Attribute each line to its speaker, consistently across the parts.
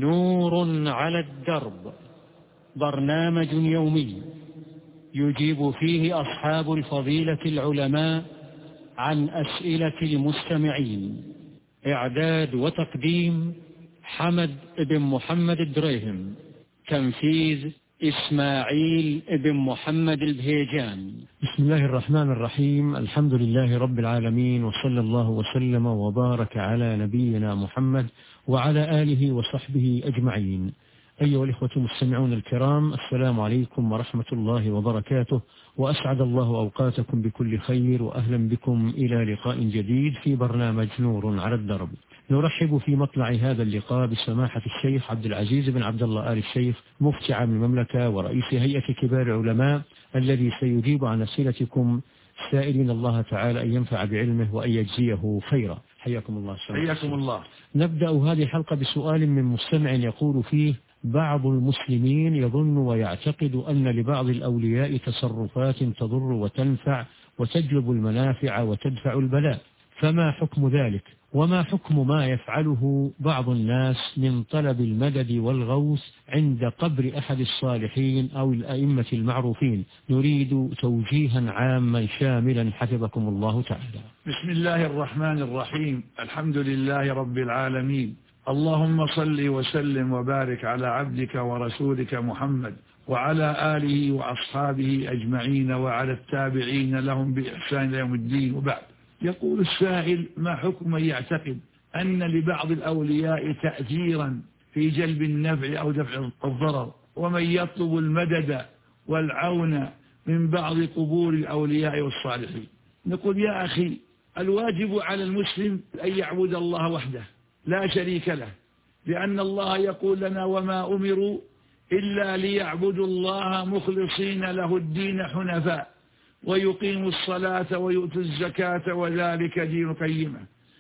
Speaker 1: نور على الدرب، برنامج يومي يجيب فيه أصحاب الفضيلة العلماء عن أسئلة المستمعين. إعداد وتقديم حمد بن محمد الدريهم. تنفيذ إسماعيل بن محمد البهيجان.
Speaker 2: بسم الله الرحمن الرحيم. الحمد لله رب العالمين، وصلى الله وسلم وبارك على نبينا محمد وعلى آله وصحبه أجمعين. أيها الإخوة المستمعون الكرام، السلام عليكم ورحمة الله وبركاته، وأسعد الله أوقاتكم بكل خير، وأهلا بكم إلى لقاء جديد في برنامج نور على الدرب. نرحب في مطلع هذا اللقاء بسماحة الشيخ عبد العزيز بن عبد الله آل الشيخ، مفتي عام المملكة ورئيس هيئة كبار العلماء، الذي سيجيب عن أسئلتكم، سائلين الله تعالى أن ينفع بعلمه وأن يجزيه خيرا. حياكم الله.
Speaker 3: حياكم الله.
Speaker 2: نبدأ هذه الحلقة بسؤال من مستمع يقول فيه: بعض المسلمين يظن ويعتقد أن لبعض الأولياء تصرفات تضر وتنفع وتجلب المنافع وتدفع البلاء، فما حكم ذلك؟ وما حكم ما يفعله بعض الناس من طلب المدد والغوث عند قبر أحد الصالحين أو الأئمة المعروفين؟ نريد توجيها عاما شاملا حفظكم الله تعالى.
Speaker 3: بسم الله الرحمن الرحيم. الحمد لله رب العالمين، اللهم صل وسلم وبارك على عبدك ورسولك محمد وعلى آله وأصحابه أجمعين وعلى التابعين لهم بإحسان إلى يوم الدين. وبعد، يقول السائل: ما حكم من يعتقد أن لبعض الأولياء تأثيرا في جلب النفع أو دفع الضرر، ومن يطلب المدد والعون من بعض قبور الأولياء والصالحين؟ نقول: يا أخي، الواجب على المسلم أن يعبد الله وحده لا شريك له، لأن الله يقول لنا: وما أمروا إلا ليعبدوا الله مخلصين له الدين حنفاء ويقيموا الصلاة ويؤتوا الزكاة وذلك دين القيمة.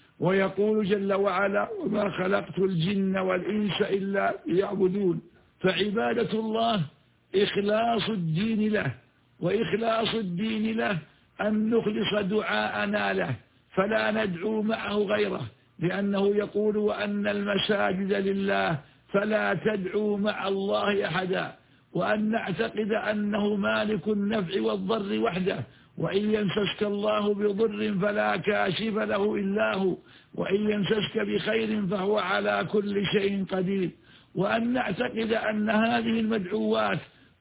Speaker 3: ويقول جل وعلا: وما خلقت الجن والإنس إلا ليعبدون. فعبادة الله إخلاص الدين له، وإخلاص الدين له أن نخلص دعاءنا له فلا ندعو معه غيره، لأنه يقول: وأن المساجد لله فلا تدعوا مع الله أحدا. وأن نعتقد أنه مالك النفع والضر وحده، وإن يمسسك الله بضر فلا كاشف له إلا هو، وإن يمسسك بخير فهو على كل شيء قدير. وأن نعتقد أن هذه المدعوات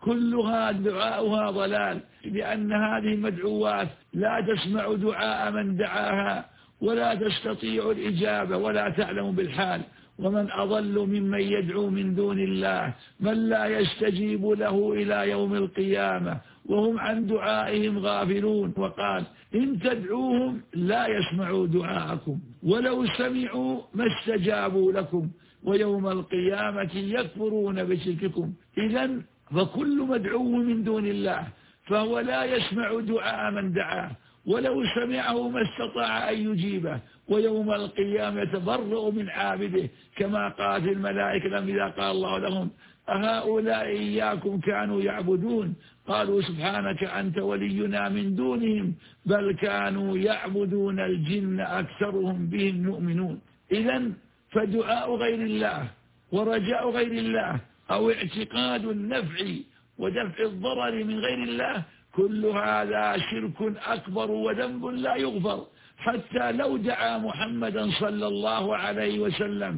Speaker 3: كلها دعاؤها ضلال، لأن هذه المدعوات لا تسمع دعاء من دعاها ولا تستطيع الإجابة ولا تعلم بالحال. ومن أضل ممن يدعو من دون الله من لا يستجيب له إلى يوم القيامة وهم عن دعائهم غافلون. وقال: إن تدعوهم لا يسمعوا دعاءكم ولو سمعوا ما استجابوا لكم ويوم القيامة يكفرون بشرككم. إذن فكل مدعو من دون الله فهو لا يسمع دعاء من دعاه، ولو سمعه ما استطاع أن يجيبه، ويوم القيامة يتبرأ من عابده، كما قالت الملائكة إذا قال الله لهم: أهؤلاء إياكم كانوا يعبدون؟ قالوا: سبحانك أنت ولينا من دونهم بل كانوا يعبدون الجن أكثرهم بهم يؤمنون. إذن فدعاء غير الله ورجاء غير الله أو اعتقاد النفع ودفع الضرر من غير الله، كل هذا شرك أكبر وذنب لا يغفر. حتى لو دعا محمدا صلى الله عليه وسلم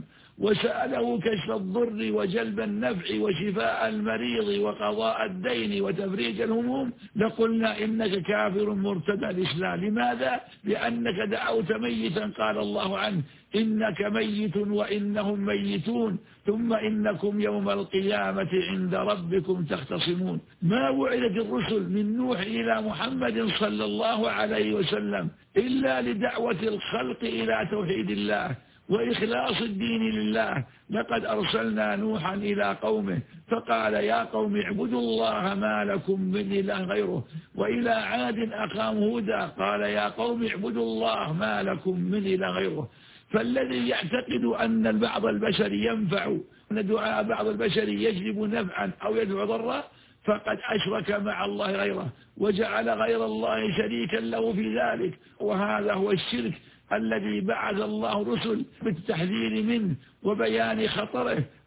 Speaker 3: وسأله كشف الضر وجلب النفع وشفاء المريض وقضاء الدين وتفريج الهموم لقلنا: إنك كافر مرتد الإسلام. لماذا؟ لأنك دعوت ميتا قال الله عنه: إنك ميت وإنهم ميتون ثم إنكم يوم القيامة عند ربكم تختصمون. ما وعدت الرسل من نوح إلى محمد صلى الله عليه وسلم إلا لدعوة الخلق إلى توحيد الله وإخلاص الدين لله. لقد أرسلنا نوحا إلى قومه فقال: يا قوم اعبدوا الله ما لكم من إله غيره. وإلى عاد أخاهم هودا قال: يا قوم اعبدوا الله ما لكم من إله غيره. فالذي يعتقد أن بعض البشر ينفع، أن دعاء بعض البشر يجلب نفعا أو يدفع ضرا، فقد أشرك مع الله غيره وجعل غير الله شريكا له في ذلك، وهذا هو الشرك الذي بعث الله رسل بالتحذير منه وبيان خطره.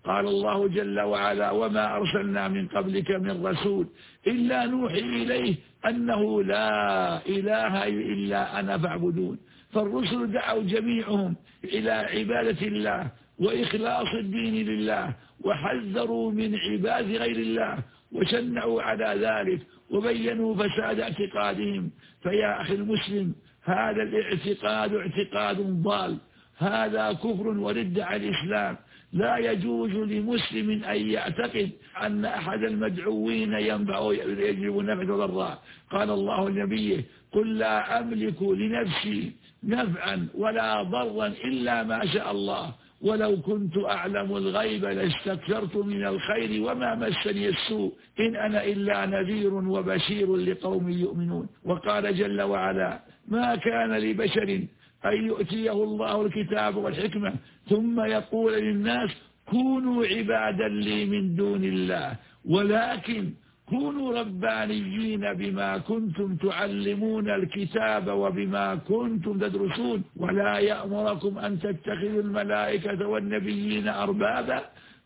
Speaker 3: قال الله جل وعلا: وما أرسلنا من قبلك من رسول إلا نوحي إليه أنه لا إله إلا أنا فاعبدون. فالرسل دعوا جميعهم إلى عبادة الله وإخلاص الدين لله، وحذروا من عباد غير الله، وشنعوا على ذلك، وبينوا فساد اعتقادهم. فيا أخي المسلم، هذا الاعتقاد اعتقاد ضال، هذا كفر ورد عن الإسلام. لا يجوز لمسلم أن يعتقد أن أحد المدعوين ينفع يجلب نفع وضرا. قال الله لنبيه: قل لا أملك لنفسي نفعا ولا ضرا إلا ما شاء الله، ولو كنت أعلم الغيب لاستكثرت من الخير وما مسني السوء، إن أنا إلا نذير وبشير لقوم يؤمنون. وقال جل وعلا: ما كان لبشر أن يؤتيه الله الكتاب والحكمة ثم يقول للناس كونوا عبادا لي من دون الله، ولكن كونوا ربانيين بما كنتم تعلمون الكتاب وبما كنتم تدرسون، ولا يأمركم أن تتخذوا الملائكة والنبيين أربابا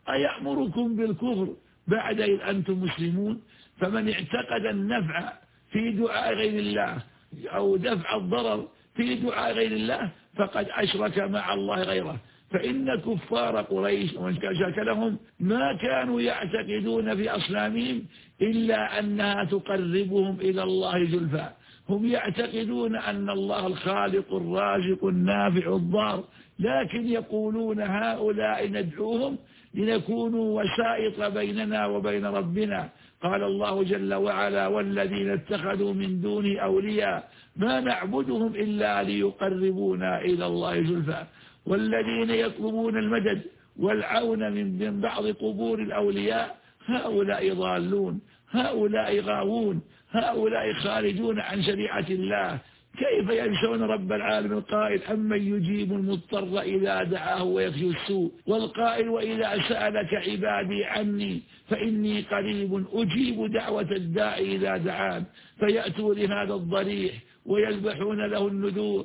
Speaker 3: أيأمركم بالكفر بعد إذ أنتم مسلمون. فمن اعتقد النفع في دعاء غير الله أو دفع الضرر في دعاء غير الله فقد أشرك مع الله غيره. فإن كفار قريش ومن شاكلهم ما كانوا يعتقدون في أصنامهم إلا أنها تقربهم إلى الله زلفى. هم يعتقدون أن الله الخالق الرازق النافع الضار، لكن يقولون هؤلاء ندعوهم لنكونوا وسائط بيننا وبين ربنا. قال الله جل وعلا: والذين اتخذوا من دونه أولياء ما نعبدهم إلا ليقربونا إلى الله زلفى. والذين يطلبون المدد والعون من بعض قبور الأولياء هؤلاء ضالون، هؤلاء غاوون، هؤلاء خارجون عن شريعة الله. كيف ينسون رب العالمين القائل: أمن يجيب المضطر إذا دعاه ويكشف السوء، والقائل: وإذا سألك عبادي عني فإني قريب أجيب دعوة الداعي إذا دعان. فيأتوا لهذا الضريح ويذبحون له النذور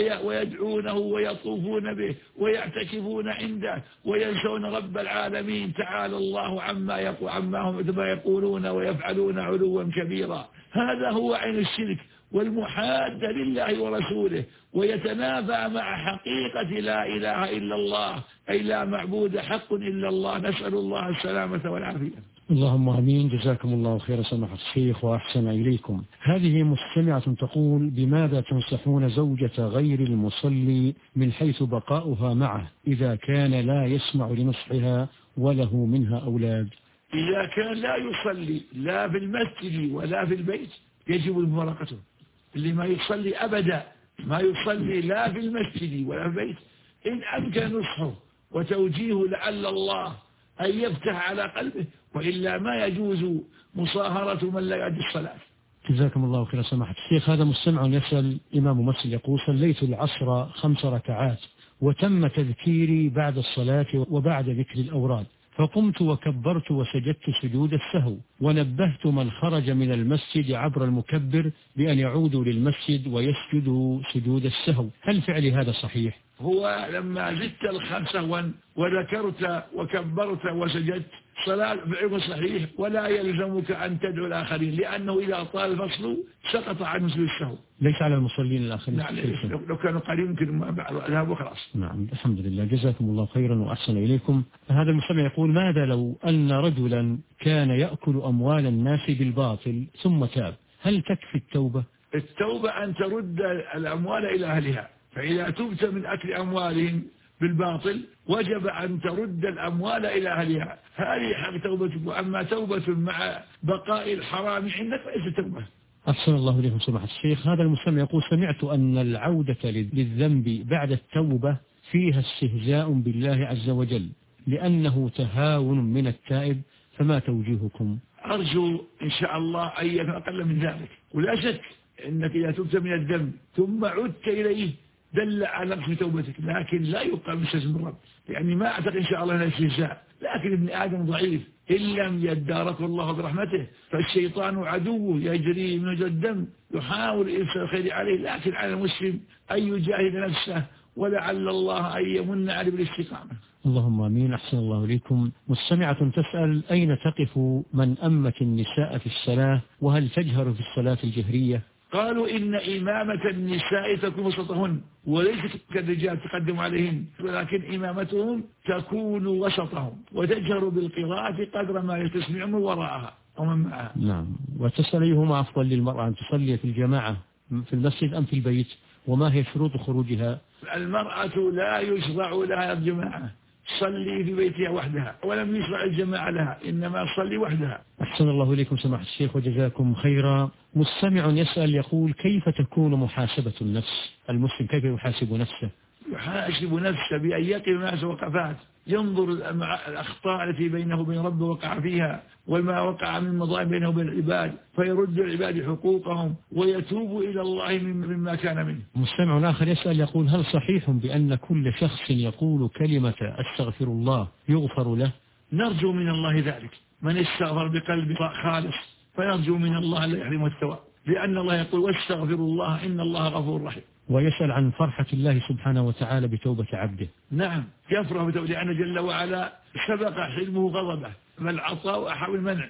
Speaker 3: ويدعونه ويطوفون به ويعتكفون عنده وينسون رب العالمين تعالى الله عما هم يقولون ويفعلون علوا كبيرا. هذا هو عين الشرك والمحاد لله ورسوله، ويتنافى مع حقيقة لا إله إلا الله، أي لا معبود حق إلا الله. نسأل الله السلامة والعافية.
Speaker 2: اللهم امين. جزاكم الله خير سماحة الشيخ واحسن اليكم. هذه مستمعة تقول: بماذا تنصحون زوجة غير المصلي من حيث بقاؤها معه إذا كان لا يسمع لنصحها وله منها أولاد؟
Speaker 3: إذا كان لا يصلي لا في المسجد ولا في البيت يجب مفارقته. اللي ما يصلي أبدا، ما يصلي لا في المسجد ولا في البيت، إن أمكن نصحه وتوجيهه لعل الله أن يفتح على قلبه، وإلا ما يجوز مصاهرة من لا يؤدي الصلاة.
Speaker 2: جزاكم الله خير سماحة الشيخ. هذا مستمع يسأل: إمام مسجد يقول: صليت العصر 5 ركعات وتم تذكيري بعد الصلاة وبعد ذكر الأوراد، فقمت وكبرت وسجدت سجود السهو، ونبهت من خرج من المسجد عبر المكبر بأن يعودوا للمسجد ويسجدوا سجود السهو، هل فعلي هذا صحيح؟
Speaker 3: هو لما زدت الخمسة وذكرت وكبرت وسجدت صلاة فعله صحيح، ولا يلزمك أن تدعو الآخرين، لأنه إذا طال الفصل سقط عن سجود السهو.
Speaker 2: ليس على المصلين الآخرين.
Speaker 3: نعم، لو كانوا قريبا يمكن ذهب وخلاص.
Speaker 2: نعم، الحمد لله. جزاكم الله خيرا وأحسن إليكم. هذا المستمع يقول: ماذا لو أن رجلا كان يأكل أموال الناس بالباطل ثم تاب، هل تكفي التوبة؟
Speaker 3: التوبة أن ترد الأموال إلى أهلها، فإذا تبت من أكل أموالهم بالباطل وجب أن ترد الأموال إلى أهلها، هذه حق توبتك. أما توبة مع بقاء الحرام عندك فليست توبة.
Speaker 2: أحسن الله إليكم سماحة الشيخ. هذا المستمع يقول: سمعت أن العودة للذنب بعد التوبة فيها استهزاء بالله عز وجل لأنه تهاون من التائب، فما توجيهكم؟
Speaker 3: أرجو إن شاء الله أن يكون أقل من ذلك، ولا شك أنك إذا تبت من الذنب ثم عدت إليه دل على نقص توبتك، لكن لا يبقى من سجن الرب، يعني ما أعتقد إن شاء الله أنه استهزاء. لكن ابن آدم ضعيف، إن لم يداركه الله برحمته فالشيطان عدوه يجري من الدم يحاول إرسال الخير عليه. لكن على المسلم أن يجاهد نفسه ولعل الله أن يمن عليه بالاستقامة.
Speaker 2: اللهم آمين. أحسن الله إليكم. مستمعة تسأل: أين تقف من أمت النساء في الصلاة، وهل تجهر في الصلاة الجهرية؟
Speaker 3: قالوا إن إمامة النساء تكون وسطهن، وليست كالرجال تقدم عليهن، ولكن إمامتهم تكون وسطهم، وتجهر بالقراءة قدر ما يستسمع من وراءها أو من معها.
Speaker 2: نعم. وتسأل أيهما أفضل للمرأة، أن تصلي في الجماعة في المسجد أم في البيت، وما هي شروط خروجها؟
Speaker 3: المرأة لا يشرع لها الجماعة، صلي في بيتها وحدها، ولم يشرع الجماعة لها، إنما صلي وحدها.
Speaker 2: أحسن الله إليكم سماحة الشيخ وجزاكم خيرا. مستمع يسأل يقول: كيف تكون محاسبة النفس؟ المسلم كيف يحاسب نفسه؟
Speaker 3: يحاسب نفسه بأن يقف الناس وقفات، ينظر الأخطاء التي بينه وبين ربه وقع فيها، وما وقع من مظالم بينه وبين العباد، فيرد العباد حقوقهم ويتوب إلى الله مما كان منه.
Speaker 2: مستمع آخر يسأل يقول: هل صحيح بأن كل شخص يقول كلمة أستغفر الله يغفر له؟
Speaker 3: نرجو من الله ذلك، من استغفر بقلب خالص فيرجو من الله لا يحرمه الثواب، لأن الله يقول: واستغفر الله إن الله غفور رحيم.
Speaker 2: ويسأل عن فرحة الله سبحانه وتعالى بتوبة عبده.
Speaker 3: نعم، يفرح بتوبة، لأن جل وعلا سبق حلمه غضبه، فالعطاء أحب المنع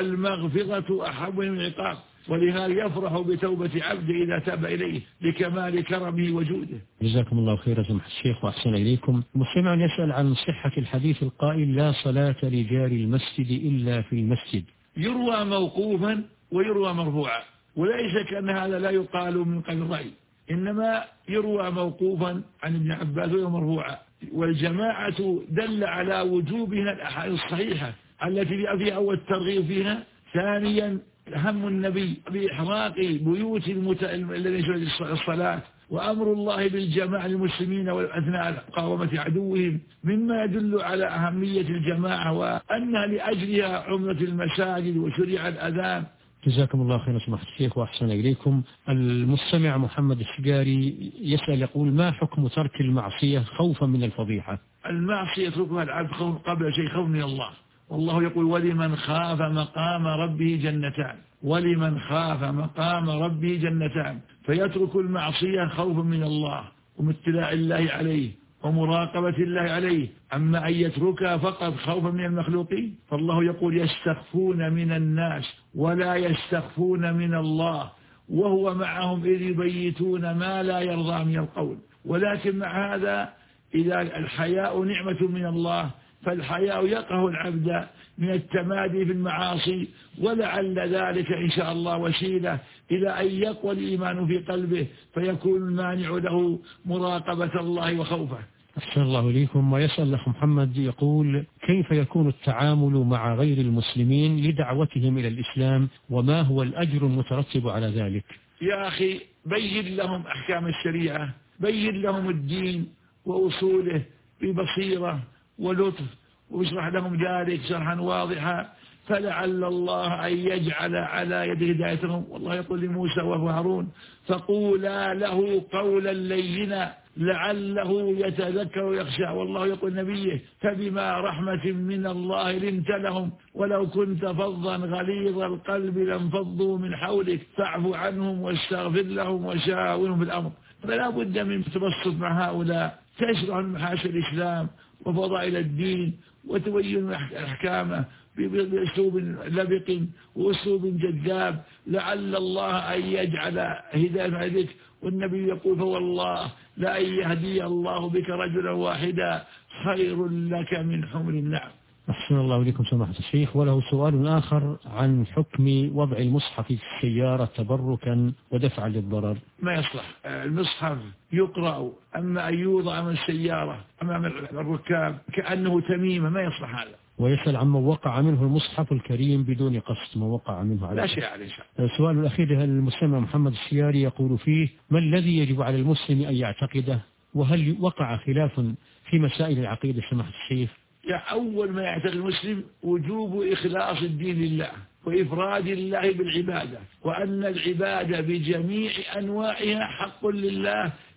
Speaker 3: والمغفرة أحب من العقاب، ولهذا يفرح بتوبة عبده إذا تاب إليه لكمال كرمه وجوده.
Speaker 2: جزاكم الله خيرا سماحة الشيخ وأحسن إليكم. مستمع يسأل عن صحة الحديث القائل: لا صلاة لجار المسجد إلا في المسجد.
Speaker 3: يروى موقوفا ويروى مرفوعا، وليس كأن هذا لا يقال من قبل الرأي، إنما يروى موقوفا عن ابن عباس ومرفوعا، والجماعة دل على وجوبها الأحاديث الصحيحة التي فيها أول الترغيب فيها. ثانيا هم النبي بإحراق بيوت الذين يشهدون الصلاة، وأمر الله بالجماعة للمسلمين وأثناء قاومة عدوهم، مما يدل على أهمية الجماعة وأنها لأجلها عمرة المساجد وشريع الأذان.
Speaker 2: جزاكم الله خيرا سماحة الشيخ وأحسن إليكم. المستمع محمد السجاري يسأل يقول: ما حكم ترك المعصية خوفا من الفضيحة؟
Speaker 3: المعصية يتركها العبد قبل شيء خوف من الله، والله يقول: ولمن خاف مقام ربه جنتان، ولمن خاف مقام ربه جنتان، فيترك المعصية خوفا من الله ومتلاع الله عليه ومراقبة الله عليه، أما أن يتركها فقط خوفا من المخلوقين، فالله يقول: يستخفون من الناس ولا يستخفون من الله وهو معهم إذ يبيتون ما لا يرضى من القول. ولكن مع هذا إذا الحياء نعمة من الله، فالحياء يقهر العبد من التمادي في المعاصي، ولعل ذلك إن شاء الله وسيلة إلى أن يقوى الإيمان في قلبه، فيكون المانع له مراقبة الله وخوفه.
Speaker 2: أحسن الله إليكم. ويسأل أخ محمد يقول: كيف يكون التعامل مع غير المسلمين لدعوتهم إلى الإسلام، وما هو الأجر المترتب على ذلك؟
Speaker 3: يا أخي، بين لهم أحكام الشريعة، بين لهم الدين وأصوله ببصيرة ولطف، واشرح لهم ذلك شرحا واضحا، فلعل الله أن يجعل على يد هدايتهم. والله يقول لموسى وهارون: فقولا له قولا لينا لعله يتذكر ويخشى. والله يقول نبيه: فبما رحمة من الله لنت لهم، ولو كنت فظا غليظ القلب لانفضوا من حولك فاعف عنهم واستغفر لهم وشاورهم في الأمر. فلا بد من تبسط مع هؤلاء، تشرح محاسن الإسلام وفضائل الدين وتبين أحكامه بأسلوب لبق وأسلوب جذاب، لعل الله أن يجعل هداية عليك. والنبي يقول: فوالله لأن يهدي الله بك رجلا واحدا خير لك من حمر النعم.
Speaker 2: أحسن الله إليكم سماحة الشيخ. وله سؤال آخر عن حكم وضع المصحف في السيارة تبركا ودفعا للضرر.
Speaker 3: ما يصلح المصحف يقرأ، أما أن يوضع من السيارة أمام الركاب كأنه تميمة، ما يصلح هذا.
Speaker 2: ويسأل عمن وقع منه المصحف الكريم بدون قصد، ما وقع منه على
Speaker 3: لا شيء عليه.
Speaker 2: السؤال الأخير المستمع محمد السياري يقول فيه: ما الذي يجب على المسلم أن يعتقده، وهل وقع خلاف في مسائل العقيدة سماحة الشيخ؟
Speaker 3: أول ما يعتقد المسلم وجوب إخلاص الدين لله وإفراد الله بالعبادة، وأن العبادة بجميع أنواعها حق لله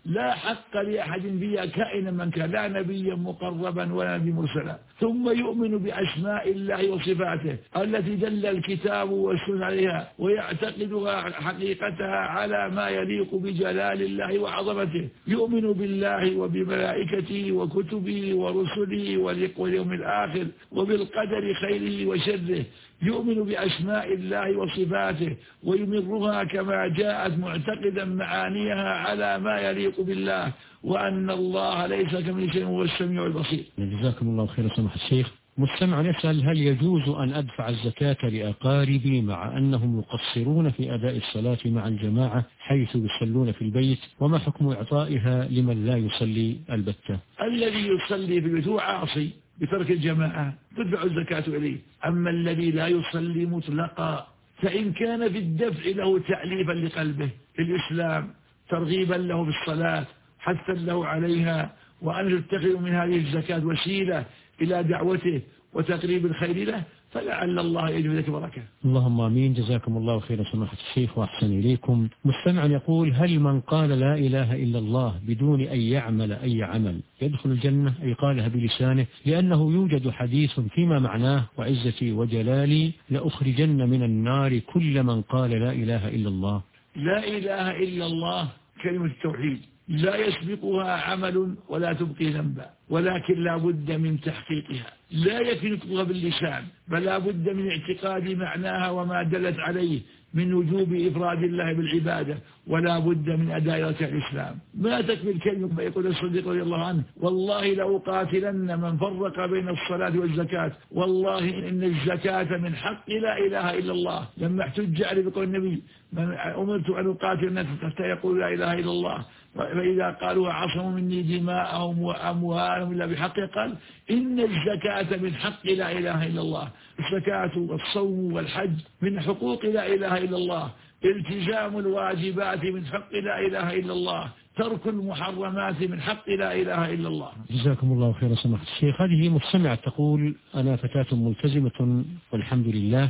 Speaker 3: لا حق لأحد فيها كائنا من كان، لا نبيا مقربا ولا نبي مرسلا. ثم يؤمن بأسماء الله وصفاته التي دل الكتاب والسنة عليها، ويعتقدها حقيقتها على ما يليق بجلال الله وعظمته. يؤمن بالله وبملائكته وكتبه ورسله واليوم الآخر وبالقدر خيره وشره. يؤمن بأسماء الله وصفاته ويمرها كما جاءت معتقدا معانيها على ما يليق بالله، وأن الله ليس كمثله شيء وهو السميع البصير.
Speaker 2: جزاكم الله خير سماحة الشيخ. مستمع يسأل: هل يجوز أن أدفع الزكاة لأقاربي مع أنهم يقصرون في أداء الصلاة مع الجماعة حيث يصلون في البيت، وما حكم إعطائها لمن لا يصلي البتة؟
Speaker 3: الذي يصلي في البيت هو عاصي بترك الجماعة تدفع الزكاة إليه. أما الذي لا يصلي مطلقا فإن كان في الدفع له تأليفا لقلبه في الإسلام، ترغيبا له بالصلاة، حثا له عليها، وأن يتخذ من هذه الزكاة وسيلة إلى دعوته وتقريب الخير له، فلعل الله يجب ذلك بركة.
Speaker 2: اللهم آمين. جزاكم الله خيرا سماحة الشيخ وأحسن إليكم. مستمع يقول: هل من قال لا إله إلا الله بدون أن يعمل أي عمل يدخل الجنة؟ أي قالها بلسانه، لأنه يوجد حديث فيما معناه: وعزتي وجلالي لأخرجن من النار كل من قال لا إله إلا الله.
Speaker 3: لا إله إلا الله كلمة التوحيد لا يسبقها عمل ولا تبقي ذنبا، ولكن لا بد من تحقيقها. لا يكفي نطقها باللسان، بل لا بد من اعتقاد معناها وما دلت عليه من وجوب إفراد الله بالعبادة، ولا بد من أداء أركان الإسلام. ما تكفي الكلمة. يقول الصديق رضي الله عنه: والله لأقاتلن من فرق بين الصلاة والزكاة، والله إن الزكاة من حق لا إله إلا الله. لما احتج عليه بقول النبي: أمرت أن أقاتل الناس حتى يقول لا إله إلا الله، فإذا قالوا عصموا مني دماءهم وأموالهم إلا بحق، قال: إن الزكاة من حق لا إله إلا الله. الزكاة والصوم والحج من حقوق لا إله إلا الله، التزام الواجبات من حق لا إله إلا الله، ترك المحرمات من حق لا إله إلا الله.
Speaker 2: جزاكم الله خيرا سماحة الشيخ. هذه مستمعة تقول: أنا فتاة ملتزمة والحمد لله،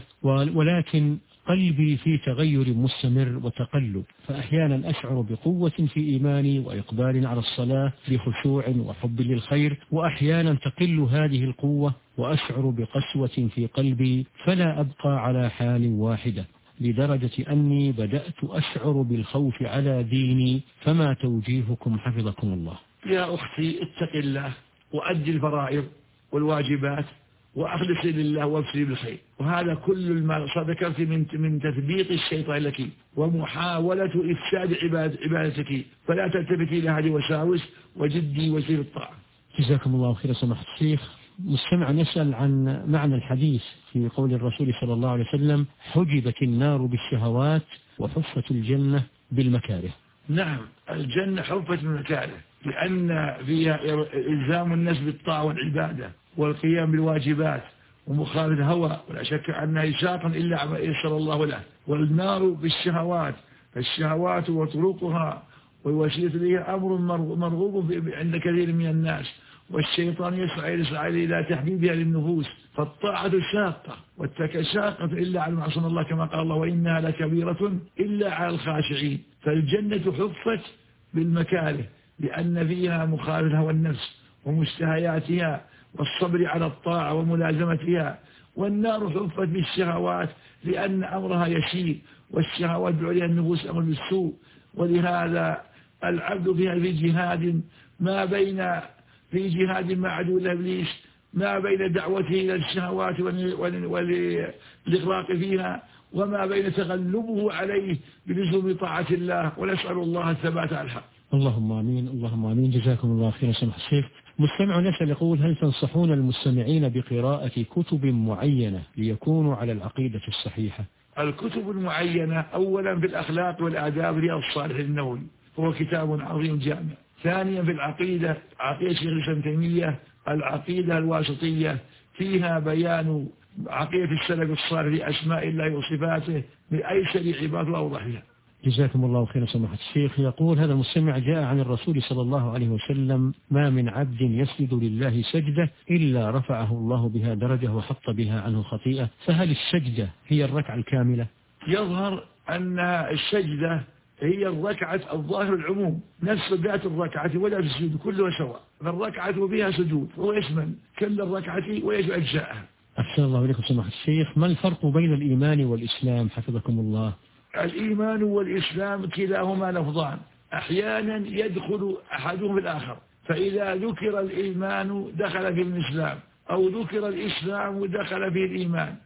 Speaker 2: ولكن قلبي في تغير مستمر وتقلب، فأحيانا أشعر بقوة في إيماني وإقبال على الصلاة بخشوع وحب للخير، وأحيانا تقل هذه القوة وأشعر بقسوة في قلبي، فلا أبقى على حال واحدة، لدرجة أني بدأت أشعر بالخوف على ديني، فما توجيهكم حفظكم الله؟
Speaker 3: يا أختي اتق الله وأدي الفرائض والواجبات وأخلصي لله وابشري بالخير، وهذا كل ما ذكرت من تثبيط الشيطان لك ومحاولة إفساد عبادتك، فلا تلتفتي إلى هذه الوساوس وجدي وسير الطاعة.
Speaker 2: جزاكم الله خيرا سماحة الشيخ. مستمع يسأل عن معنى الحديث في قول الرسول صلى الله عليه وسلم: حجبت النار بالشهوات وحفت الجنة بالمكاره.
Speaker 3: نعم، الجنة حفت بالمكاره لأن فيها إلزام الناس بالطاعة والعبادة والقيام بالواجبات ومخالفة الهوى، ولا شك أنها شاق إلا ما يسر الله له. والنار بالشهوات، فالشهوات وطرقها والوسيلة إليها أمر مرغوب عند كثير من الناس، والشيطان يسعى إلى تحبيبها للنفوس، فالطاعة شاقة والترك شاقة إلا على معصية الله، كما قال الله: وإنها لكبيرة إلا على الخاشعين. فالجنة حفت بالمكاره لأن فيها مخالفة هوى النفس ومشتهياتها والصبر على الطاعة وملازمتها، والنار حفت بالشهوات لأن أمرها يسير، والشهوات بعليها النفوس أمر بالسوء، ولهذا العبد فيها في جهاد في جهاد مع عدو إبليس، ما بين دعوته إلى الشهوات والإغراق فيها، وما بين تغلبه عليه بلزوم طاعة الله، ونسأل الله الثبات على الحق.
Speaker 2: اللهم آمين. اللهم آمين. جزاكم الله خيرا سماحة الشيخ. مستمع يسأل يقول: هل تنصحون المستمعين بقراءة كتب معينة ليكونوا على العقيدة الصحيحة؟
Speaker 3: الكتب المعينة أولا في الأخلاق والآداب رياض الصالحين النووي، هو كتاب عظيم جامع. ثانيا في العقيدة، عقيدة شيخ الإسلام ابن تيمية العقيدة الواسطية، فيها بيان عقيدة السلف الصالح في أسماء الله وصفاته بأيسر عباد وأوضحها.
Speaker 2: جزاكم الله خيرا سماحة الشيخ. يقول هذا المستمع: جاء عن الرسول صلى الله عليه وسلم: ما من عبد يسجد لله سجدة إلا رفعه الله بها درجة وحط بها عنه خطيئة، فهل السجدة هي الركعة الكاملة؟
Speaker 3: يظهر أن السجدة هي الركعة الظاهر العموم، نفس ذات الركعة ولا في السجود كلها سواء، فالركعة بها سجود هو يشمل كل الركعة ويجب أجزاءها.
Speaker 2: أحسن الله إليكم سماحة الشيخ. ما الفرق بين الإيمان والإسلام حفظكم الله؟
Speaker 3: الإيمان والإسلام كلاهما لفظان، أحيانا يدخل أحدهم في الآخر، فإذا ذكر الإيمان دخل في الإسلام، أو ذكر الإسلام دخل في الإيمان،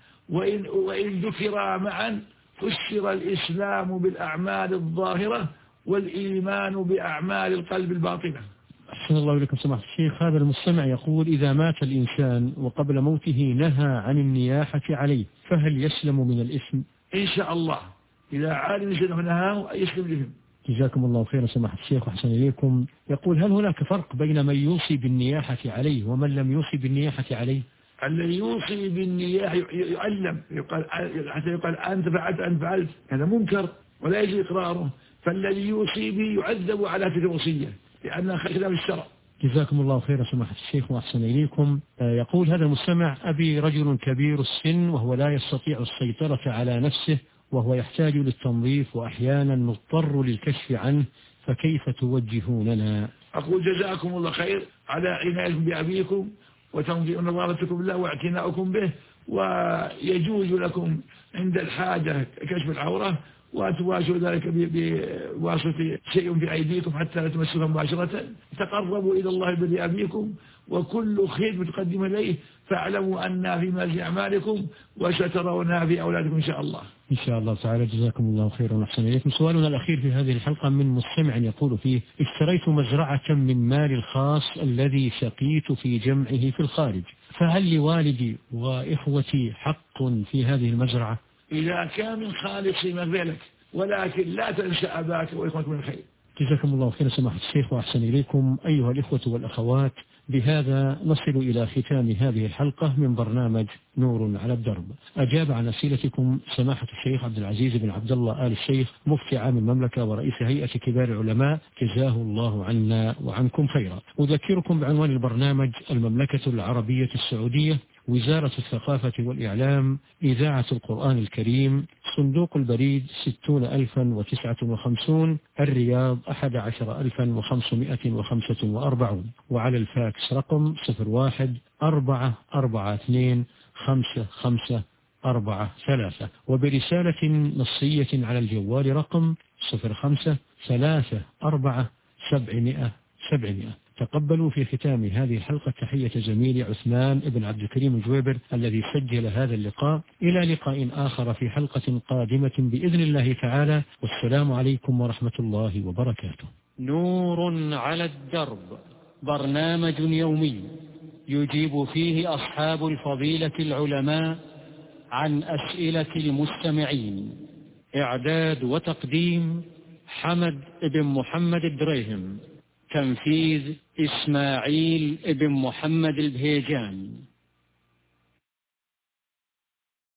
Speaker 3: وإن ذكرا معا فسر الإسلام بالأعمال الظاهرة والإيمان بأعمال القلب الباطنة.
Speaker 2: أحسن الله إليكم سماحة الشيخ. هذا المستمع يقول: إذا مات الإنسان وقبل موته نهى عن النياحة عليه فهل يسلم من الإثم؟
Speaker 3: إن شاء الله، إذا عالم يسلم نهاه يسلم لهم.
Speaker 2: جزاكم الله خيرا سماحة الشيخ وأحسن إليكم. يقول: هل هناك فرق بين من يوصي بالنياحة عليه ومن لم يوصي بالنياحة عليه؟
Speaker 3: الذي يوصي بالنياحة يعلم، حتى يقال أنت فعلت، هذا منكر ولا يجب إقراره، فالذي يوصي به يعذب على تلك الوصية لأنها خلاف الشرع.
Speaker 2: جزاكم الله خيرا سماحة الشيخ وأحسن إليكم. يقول هذا المستمع: أبي رجل كبير السن وهو لا يستطيع السيطرة على نفسه وهو يحتاج للتنظيف وأحيانا نضطر للكشف عنه، فكيف توجهوننا؟
Speaker 3: أقول جزاكم الله خير على عنايتكم بأبيكم وتنظيف نظافتكم له واعتناؤكم به، ويجوز لكم عند الحاجة كشف العورة وتواشوا ذلك بواسطة شيء في أيديكم حتى لا تمسوها مباشرة. تقربوا إلى الله بأبيكم وكل خير متقدم إليه، فاعلموا أن في مجال أعمالكم وسترونها في أولادكم إن شاء الله.
Speaker 2: إن شاء الله تعالى. جزاكم الله خيرا وأحسن إليكم. سؤالنا الأخير في هذه الحلقة من مستمع يقول فيه: اشتريت مزرعة من مالي الخاص الذي شقيت في جمعه في الخارج، فهل لوالدي وإخوتي حق في هذه المزرعة؟
Speaker 3: إذا كان من خالص مالك، ولكن لا تنسى أباك وإخوتك من الخير.
Speaker 2: جزاكم الله خيرا سماحة الشيخ وأحسن إليكم. أيها الإخوة والأخوات، بهذا نصل إلى ختام هذه الحلقة من برنامج نور على الدرب. أجاب عن أسئلتكم سماحة الشيخ عبد العزيز بن عبد الله آل الشيخ مفتي عام المملكة ورئيس هيئة كبار العلماء، جزاه الله عنا وعنكم خيرا. أذكركم بعنوان البرنامج: المملكة العربية السعودية، وزارة الثقافة والإعلام، إذاعة القرآن الكريم، صندوق البريد 60,059، الرياض 11,545، وعلى الفاكس رقم 01-442-5543، وبرسالة نصية على الجوال رقم 05-34-700-700. تقبلوا في ختام هذه الحلقة تحية زميلي عثمان بن عبد الكريم الجويبر الذي سجل هذا اللقاء. إلى لقاء آخر في حلقة قادمة بإذن الله تعالى، والسلام عليكم ورحمة الله وبركاته.
Speaker 1: نور على الدرب، برنامج يومي يجيب فيه أصحاب الفضيلة العلماء عن أسئلة المستمعين. إعداد وتقديم حمد بن محمد الدريهم، تنفيذ إسماعيل بن محمد البهيجان.